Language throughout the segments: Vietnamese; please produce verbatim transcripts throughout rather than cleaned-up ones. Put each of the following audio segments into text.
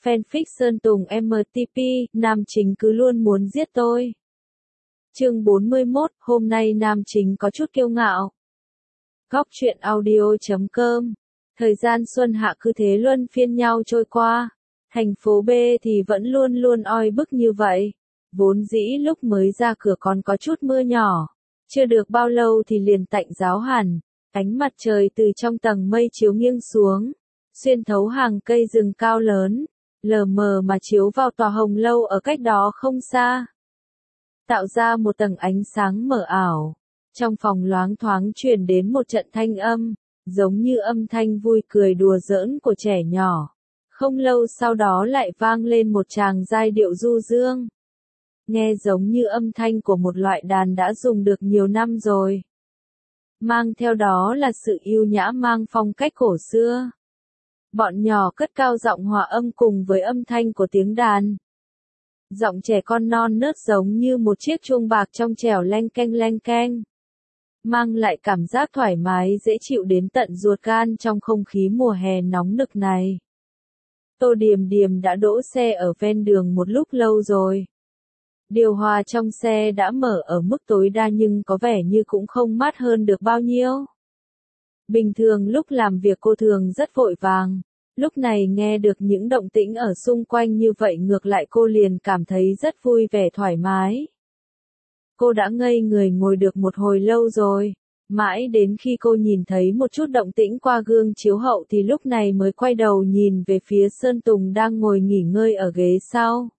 Fanfic Sơn Tùng em tê pê, nam chính cứ luôn muốn giết tôi. Chương bốn mươi mốt, hôm nay nam chính có chút kiêu ngạo. Góc truyện audio chấm com. Thời gian xuân hạ cứ thế luân phiên nhau trôi qua. Thành phố B thì vẫn luôn luôn oi bức như vậy. Vốn dĩ lúc mới ra cửa còn có chút mưa nhỏ. Chưa được bao lâu thì liền tạnh ráo hẳn. Ánh mặt trời từ trong tầng mây chiếu nghiêng xuống. Xuyên thấu hàng cây rừng cao lớn. Lờ mờ mà chiếu vào tòa hồng lâu ở cách đó không xa. Tạo ra một tầng ánh sáng mờ ảo. Trong phòng loáng thoáng truyền đến một trận thanh âm, giống như âm thanh vui cười đùa giỡn của trẻ nhỏ. Không lâu sau đó lại vang lên một tràng giai điệu du dương. Nghe giống như âm thanh của một loại đàn đã dùng được nhiều năm rồi. Mang theo đó là sự yêu nhã mang phong cách cổ xưa. Bọn nhỏ cất cao giọng hòa âm cùng với âm thanh của tiếng đàn. Giọng trẻ con non nớt giống như một chiếc chuông bạc trong trẻo leng keng leng keng. Mang lại cảm giác thoải mái dễ chịu đến tận ruột gan trong không khí mùa hè nóng nực này. Tô Điềm Điềm đã đỗ xe ở ven đường một lúc lâu rồi. Điều hòa trong xe đã mở ở mức tối đa nhưng có vẻ như cũng không mát hơn được bao nhiêu. Bình thường lúc làm việc cô thường rất vội vàng. Lúc này nghe được những động tĩnh ở xung quanh như vậy ngược lại cô liền cảm thấy rất vui vẻ thoải mái. Cô đã ngây người ngồi được một hồi lâu rồi. Mãi đến khi cô nhìn thấy một chút động tĩnh qua gương chiếu hậu thì lúc này mới quay đầu nhìn về phía Sơn Tùng đang ngồi nghỉ ngơi ở ghế sau.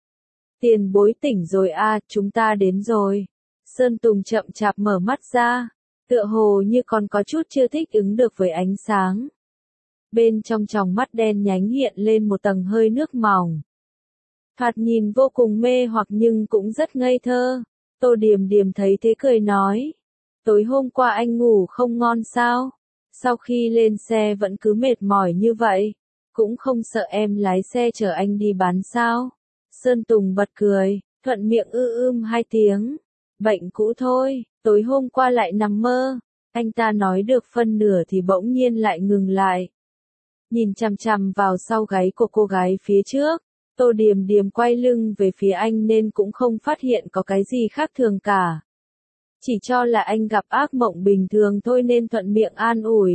Tiền bối tỉnh rồi à, chúng ta đến rồi. Sơn Tùng chậm chạp mở mắt ra, tựa hồ như còn có chút chưa thích ứng được với ánh sáng. Bên trong tròng mắt đen nhánh hiện lên một tầng hơi nước mỏng. Thoạt nhìn vô cùng mê hoặc nhưng cũng rất ngây thơ. Tô Điềm Điềm thấy thế cười nói. Tối hôm qua anh ngủ không ngon sao? Sau khi lên xe vẫn cứ mệt mỏi như vậy. Cũng không sợ em lái xe chở anh đi bán sao? Sơn Tùng bật cười, thuận miệng ư ưm hai tiếng. Bệnh cũ thôi, tối hôm qua lại nằm mơ. Anh ta nói được phân nửa thì bỗng nhiên lại ngừng lại. Nhìn chằm chằm vào sau gáy của cô gái phía trước. Tô Điềm Điềm quay lưng về phía anh nên cũng không phát hiện có cái gì khác thường cả. Chỉ cho là anh gặp ác mộng bình thường thôi nên thuận miệng an ủi.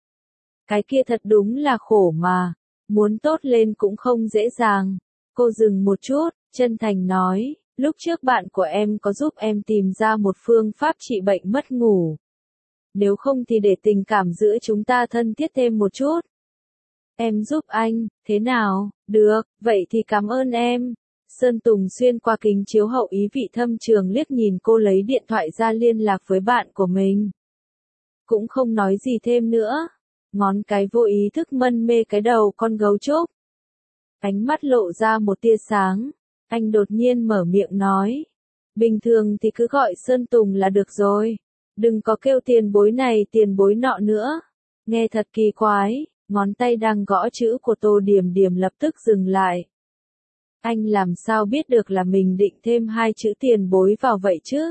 Cái kia thật đúng là khổ mà. Muốn tốt lên cũng không dễ dàng. Cô dừng một chút, chân thành nói. Lúc trước bạn của em có giúp em tìm ra một phương pháp trị bệnh mất ngủ. Nếu không thì để tình cảm giữa chúng ta thân thiết thêm một chút. Em giúp anh, thế nào? Được, vậy thì cảm ơn em. Sơn Tùng xuyên qua kính chiếu hậu ý vị thâm trường liếc nhìn cô lấy điện thoại ra liên lạc với bạn của mình. Cũng không nói gì thêm nữa. Ngón cái vô ý thức mân mê cái đầu con gấu trúc. Ánh mắt lộ ra một tia sáng. Anh đột nhiên mở miệng nói. Bình thường thì cứ gọi Sơn Tùng là được rồi. Đừng có kêu tiền bối này tiền bối nọ nữa. Nghe thật kỳ quái. Ngón tay đang gõ chữ của Tô Điềm Điềm lập tức dừng lại. Anh làm sao biết được là mình định thêm hai chữ tiền bối vào vậy chứ?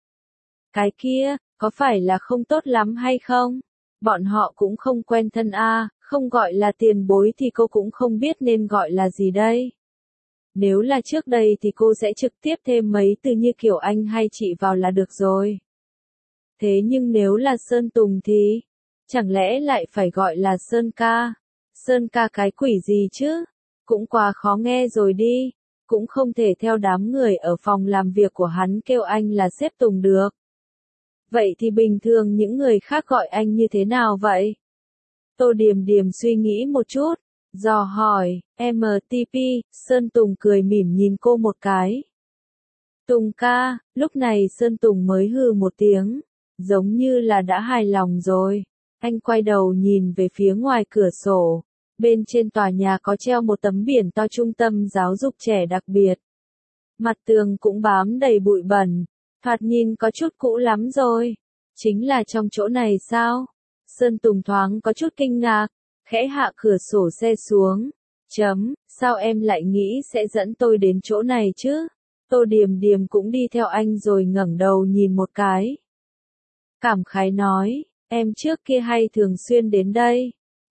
Cái kia, có phải là không tốt lắm hay không? Bọn họ cũng không quen thân a, à, không gọi là tiền bối thì cô cũng không biết nên gọi là gì đây. Nếu là trước đây thì cô sẽ trực tiếp thêm mấy từ như kiểu anh hay chị vào là được rồi. Thế nhưng nếu là Sơn Tùng thì... Chẳng lẽ lại phải gọi là Sơn ca? Sơn ca cái quỷ gì chứ? Cũng quá khó nghe rồi đi. Cũng không thể theo đám người ở phòng làm việc của hắn kêu anh là sếp Tùng được. Vậy thì bình thường những người khác gọi anh như thế nào vậy? Tô Điềm Điềm suy nghĩ một chút. Dò hỏi, em tê pê, Sơn Tùng cười mỉm nhìn cô một cái. Tùng ca, lúc này Sơn Tùng mới hừ một tiếng. Giống như là đã hài lòng rồi. Anh quay đầu nhìn về phía ngoài cửa sổ. Bên trên tòa nhà có treo một tấm biển to trung tâm giáo dục trẻ đặc biệt. Mặt tường cũng bám đầy bụi bẩn. Thoạt nhìn có chút cũ lắm rồi. Chính là trong chỗ này sao? Sơn Tùng thoáng có chút kinh ngạc. Khẽ hạ cửa sổ xe xuống. Chấm, sao em lại nghĩ sẽ dẫn tôi đến chỗ này chứ? Tô Điềm Điềm cũng đi theo anh rồi ngẩng đầu nhìn một cái. Cảm khái nói. Em trước kia hay thường xuyên đến đây.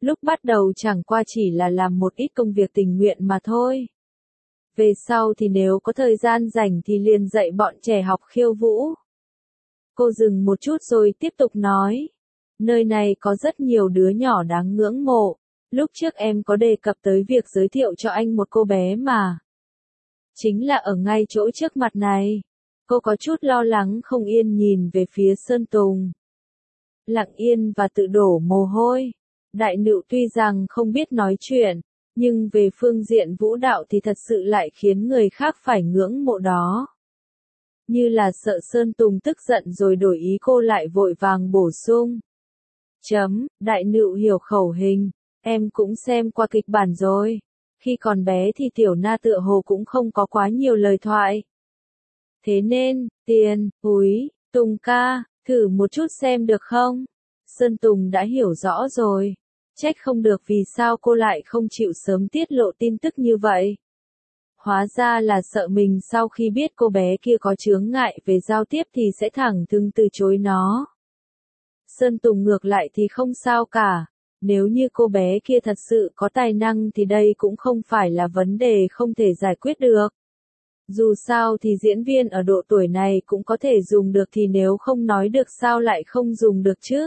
Lúc bắt đầu chẳng qua chỉ là làm một ít công việc tình nguyện mà thôi. Về sau thì nếu có thời gian rảnh thì liền dạy bọn trẻ học khiêu vũ. Cô dừng một chút rồi tiếp tục nói. Nơi này có rất nhiều đứa nhỏ đáng ngưỡng mộ. Lúc trước em có đề cập tới việc giới thiệu cho anh một cô bé mà. Chính là ở ngay chỗ trước mặt này. Cô có chút lo lắng không yên nhìn về phía Sơn Tùng. Lặng yên và tự đổ mồ hôi. Đại Nựu tuy rằng không biết nói chuyện, nhưng về phương diện vũ đạo thì thật sự lại khiến người khác phải ngưỡng mộ đó. Như là sợ Sơn Tùng tức giận rồi đổi ý cô lại vội vàng bổ sung. Chấm, Đại Nựu hiểu khẩu hình, em cũng xem qua kịch bản rồi. Khi còn bé thì Tiểu Na tựa hồ cũng không có quá nhiều lời thoại. Thế nên, tiền, úi, Tùng ca, thử một chút xem được không? Sơn Tùng đã hiểu rõ rồi. Trách không được vì sao cô lại không chịu sớm tiết lộ tin tức như vậy. Hóa ra là sợ mình sau khi biết cô bé kia có chướng ngại về giao tiếp thì sẽ thẳng thừng từ chối nó. Sơn Tùng ngược lại thì không sao cả. Nếu như cô bé kia thật sự có tài năng thì đây cũng không phải là vấn đề không thể giải quyết được. Dù sao thì diễn viên ở độ tuổi này cũng có thể dùng được thì nếu không nói được sao lại không dùng được chứ.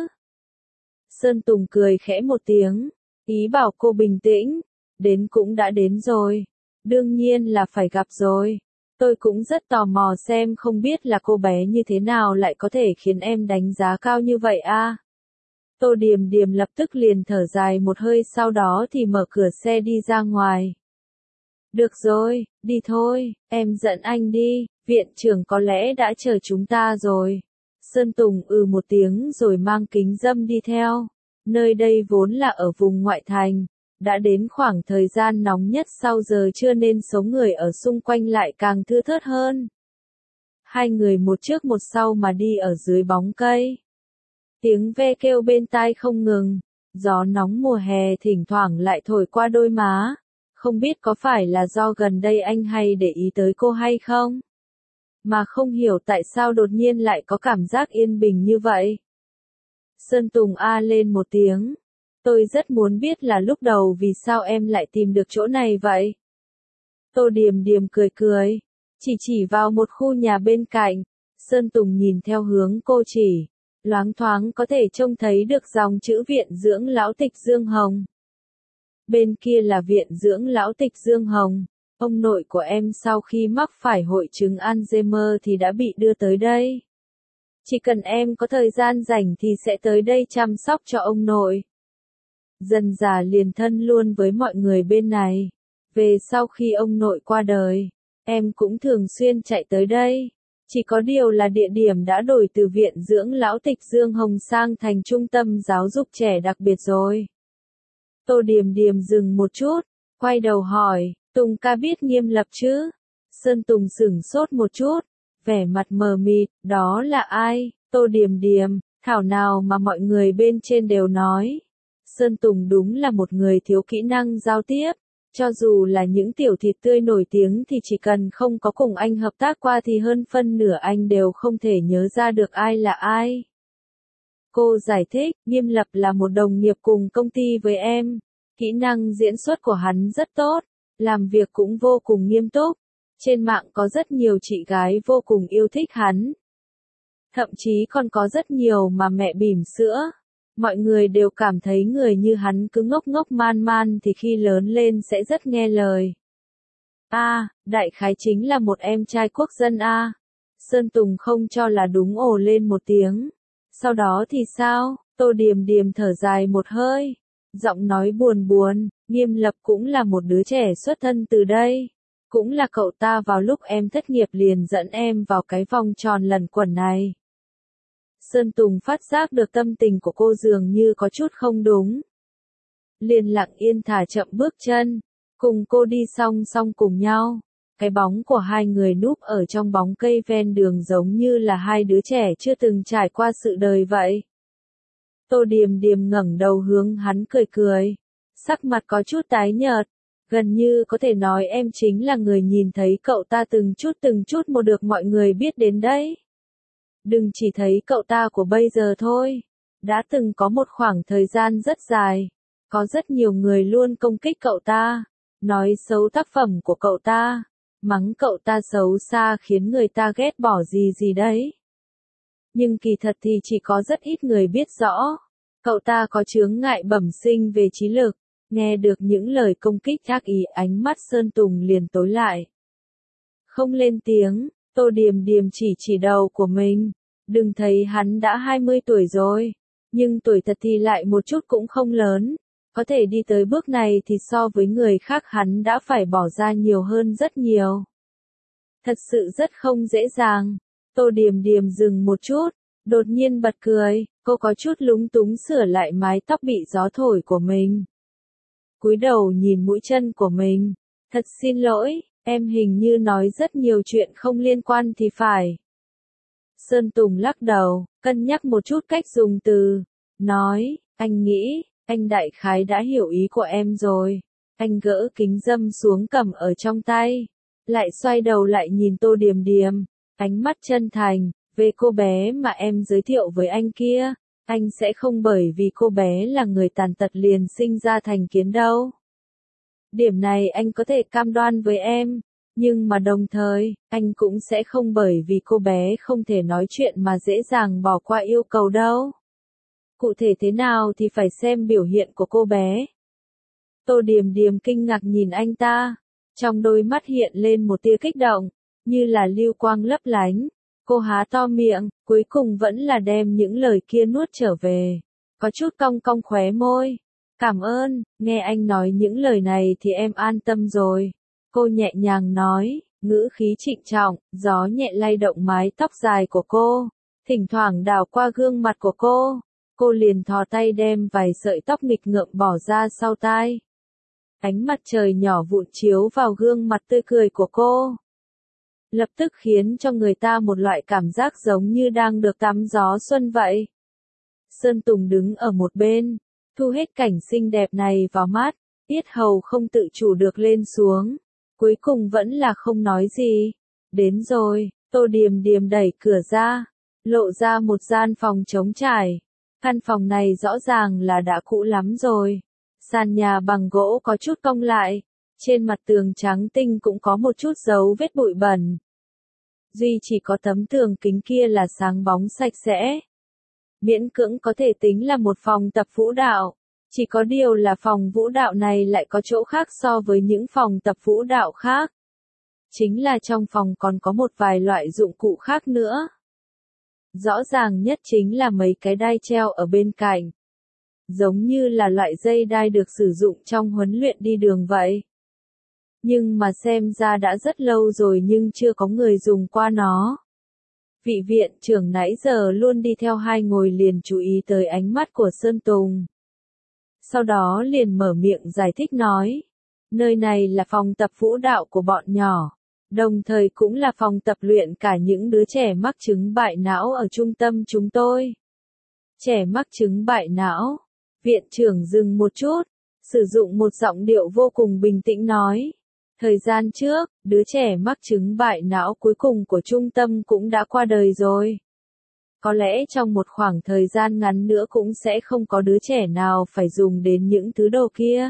Sơn Tùng cười khẽ một tiếng, ý bảo cô bình tĩnh, đến cũng đã đến rồi, đương nhiên là phải gặp rồi. Tôi cũng rất tò mò xem không biết là cô bé như thế nào lại có thể khiến em đánh giá cao như vậy a. À? Tô Điềm Điềm lập tức liền thở dài một hơi sau đó thì mở cửa xe đi ra ngoài. Được rồi, đi thôi, em dẫn anh đi, viện trưởng có lẽ đã chờ chúng ta rồi. Sơn Tùng ừ một tiếng rồi mang kính râm đi theo. Nơi đây vốn là ở vùng ngoại thành, đã đến khoảng thời gian nóng nhất sau giờ trưa nên số người ở xung quanh lại càng thưa thớt hơn. Hai người một trước một sau mà đi ở dưới bóng cây. Tiếng ve kêu bên tai không ngừng, gió nóng mùa hè thỉnh thoảng lại thổi qua đôi má. Không biết có phải là do gần đây anh hay để ý tới cô hay không? Mà không hiểu tại sao đột nhiên lại có cảm giác yên bình như vậy. Sơn Tùng a lên một tiếng. Tôi rất muốn biết là lúc đầu vì sao em lại tìm được chỗ này vậy? Tô Điềm Điềm cười cười. Chỉ chỉ vào một khu nhà bên cạnh. Sơn Tùng nhìn theo hướng cô chỉ. Loáng thoáng có thể trông thấy được dòng chữ Viện Dưỡng Lão Tịch Dương Hồng. Bên kia là Viện Dưỡng Lão Tịch Dương Hồng. Ông nội của em sau khi mắc phải hội chứng Alzheimer thì đã bị đưa tới đây. Chỉ cần em có thời gian rảnh thì sẽ tới đây chăm sóc cho ông nội. Dần dà liền thân luôn với mọi người bên này. Về sau khi ông nội qua đời, em cũng thường xuyên chạy tới đây. Chỉ có điều là địa điểm đã đổi từ Viện Dưỡng Lão Tịch Dương Hồng sang thành trung tâm giáo dục trẻ đặc biệt rồi. Tô Điềm Điềm dừng một chút, quay đầu hỏi, Tùng ca biết Nghiêm Lập chứ? Sơn Tùng sửng sốt một chút, vẻ mặt mờ mịt, đó là ai? Tô Điềm Điềm, thảo nào mà mọi người bên trên đều nói. Sơn Tùng đúng là một người thiếu kỹ năng giao tiếp. Cho dù là những tiểu thịt tươi nổi tiếng thì chỉ cần không có cùng anh hợp tác qua thì hơn phân nửa anh đều không thể nhớ ra được ai là ai. Cô giải thích, Nghiêm Lập là một đồng nghiệp cùng công ty với em. Kỹ năng diễn xuất của hắn rất tốt, làm việc cũng vô cùng nghiêm túc. Trên mạng có rất nhiều chị gái vô cùng yêu thích hắn. Thậm chí còn có rất nhiều mà mẹ bỉm sữa. Mọi người đều cảm thấy người như hắn cứ ngốc ngốc man man thì khi lớn lên sẽ rất nghe lời. A, à, đại khái chính là một em trai quốc dân A. À. Sơn Tùng không cho là đúng ồ lên một tiếng. Sau đó thì sao? Tô Điềm Điềm thở dài một hơi. Giọng nói buồn buồn, Nghiêm Lập cũng là một đứa trẻ xuất thân từ đây. Cũng là cậu ta vào lúc em thất nghiệp liền dẫn em vào cái vòng tròn lẩn quẩn này. Sơn Tùng phát giác được tâm tình của cô dường như có chút không đúng. Liền lặng yên thả chậm bước chân, cùng cô đi song song cùng nhau. Cái bóng của hai người núp ở trong bóng cây ven đường giống như là hai đứa trẻ chưa từng trải qua sự đời vậy. Tô Điềm Điềm ngẩng đầu hướng hắn cười cười, sắc mặt có chút tái nhợt, gần như có thể nói em chính là người nhìn thấy cậu ta từng chút từng chút một được mọi người biết đến đấy. Đừng chỉ thấy cậu ta của bây giờ thôi, đã từng có một khoảng thời gian rất dài, Có rất nhiều người luôn công kích cậu ta, nói xấu tác phẩm của cậu ta, mắng cậu ta xấu xa khiến người ta ghét bỏ gì gì đấy. Nhưng kỳ thật thì chỉ có rất ít người biết rõ, cậu ta có chướng ngại bẩm sinh về trí lực. Nghe được những lời công kích ác ý, ánh mắt Sơn Tùng liền tối lại. Không lên tiếng, Tô Điềm Điềm chỉ chỉ đầu của mình. Đừng thấy hắn đã hai mươi tuổi rồi, nhưng tuổi thật thì lại một chút cũng không lớn. Có thể đi tới bước này thì so với người khác hắn đã phải bỏ ra nhiều hơn rất nhiều. Thật sự rất không dễ dàng. Tô Điềm Điềm dừng một chút, đột nhiên bật cười, cô có chút lúng túng sửa lại mái tóc bị gió thổi của mình. Cúi đầu nhìn mũi chân của mình. Thật xin lỗi, em hình như nói rất nhiều chuyện không liên quan thì phải. Sơn Tùng lắc đầu, cân nhắc một chút cách dùng từ. Nói, anh nghĩ, anh đại khái đã hiểu ý của em rồi. Anh gỡ kính râm xuống cầm ở trong tay. Lại xoay đầu lại nhìn Tô Điềm Điềm. Ánh mắt chân thành, về cô bé mà em giới thiệu với anh kia. Anh sẽ không bởi vì cô bé là người tàn tật liền sinh ra thành kiến đâu. Điểm này anh có thể cam đoan với em, nhưng mà đồng thời, anh cũng sẽ không bởi vì cô bé không thể nói chuyện mà dễ dàng bỏ qua yêu cầu đâu. Cụ thể thế nào thì phải xem biểu hiện của cô bé. Tô Điềm Điềm kinh ngạc nhìn anh ta, trong đôi mắt hiện lên một tia kích động, như là lưu quang lấp lánh. Cô há to miệng, cuối cùng vẫn là đem những lời kia nuốt trở về. Có chút cong cong khóe môi. Cảm ơn, nghe anh nói những lời này thì em an tâm rồi. Cô nhẹ nhàng nói, ngữ khí trịnh trọng, gió nhẹ lay động mái tóc dài của cô. Thỉnh thoảng đảo qua gương mặt của cô. Cô liền thò tay đem vài sợi tóc nghịch ngợm bỏ ra sau tai. Ánh mặt trời nhỏ vụn chiếu vào gương mặt tươi cười của cô. Lập tức khiến cho người ta một loại cảm giác giống như đang được tắm gió xuân vậy. Sơn Tùng đứng ở một bên, thu hết cảnh xinh đẹp này vào mắt, yết hầu không tự chủ được lên xuống, cuối cùng vẫn là không nói gì. Đến rồi, Tô Điềm Điềm đẩy cửa ra, lộ ra một gian phòng trống trải. Căn phòng này rõ ràng là đã cũ lắm rồi. Sàn nhà bằng gỗ có chút cong lại, trên mặt tường trắng tinh cũng có một chút dấu vết bụi bẩn. Duy chỉ có tấm tường kính kia là sáng bóng sạch sẽ. Miễn cưỡng có thể tính là một phòng tập vũ đạo. Chỉ có điều là phòng vũ đạo này lại có chỗ khác so với những phòng tập vũ đạo khác. Chính là trong phòng còn có một vài loại dụng cụ khác nữa. Rõ ràng nhất chính là mấy cái đai treo ở bên cạnh. Giống như là loại dây đai được sử dụng trong huấn luyện đi đường vậy. Nhưng mà xem ra đã rất lâu rồi nhưng chưa có người dùng qua nó. Vị viện trưởng nãy giờ luôn đi theo hai ngồi liền chú ý tới ánh mắt của Sơn Tùng. Sau đó liền mở miệng giải thích nói. Nơi này là phòng tập vũ đạo của bọn nhỏ. Đồng thời cũng là phòng tập luyện cả những đứa trẻ mắc chứng bại não ở trung tâm chúng tôi. Trẻ mắc chứng bại não. Viện trưởng dừng một chút, sử dụng một giọng điệu vô cùng bình tĩnh nói. Thời gian trước, đứa trẻ mắc chứng bại não cuối cùng của trung tâm cũng đã qua đời rồi. Có lẽ trong một khoảng thời gian ngắn nữa cũng sẽ không có đứa trẻ nào phải dùng đến những thứ đồ kia.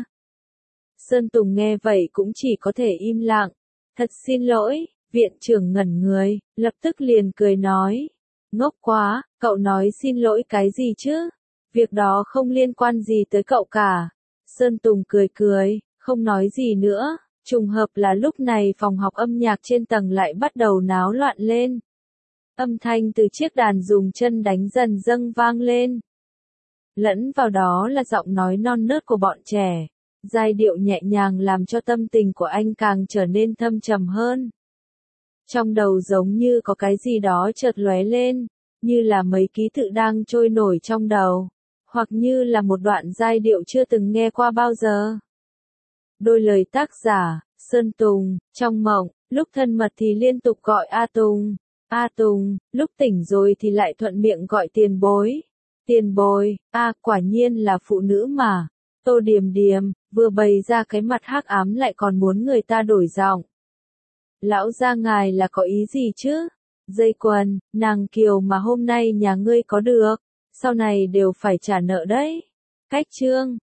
Sơn Tùng nghe vậy cũng chỉ có thể im lặng. Thật xin lỗi, viện trưởng ngẩn người, lập tức liền cười nói. Ngốc quá, cậu nói xin lỗi cái gì chứ? Việc đó không liên quan gì tới cậu cả. Sơn Tùng cười cười, không nói gì nữa. Trùng hợp là lúc này phòng học âm nhạc trên tầng lại bắt đầu náo loạn lên. Âm thanh từ chiếc đàn dùng chân đánh dần dâng vang lên. Lẫn vào đó là giọng nói non nớt của bọn trẻ. Giai điệu nhẹ nhàng làm cho tâm tình của anh càng trở nên thâm trầm hơn. Trong đầu giống như có cái gì đó chợt lóe lên, như là mấy ký tự đang trôi nổi trong đầu, hoặc như là một đoạn giai điệu chưa từng nghe qua bao giờ. Đôi lời tác giả, Sơn Tùng, trong mộng, lúc thân mật thì liên tục gọi A Tùng, A Tùng, lúc tỉnh rồi thì lại thuận miệng gọi tiền bối. Tiền bối, a quả nhiên là phụ nữ mà. Tô Điềm Điềm, vừa bày ra cái mặt hắc ám lại còn muốn người ta đổi giọng. Lão gia ngài là có ý gì chứ? Dây quần, nàng kiều mà hôm nay nhà ngươi có được, sau này đều phải trả nợ đấy. Cách chương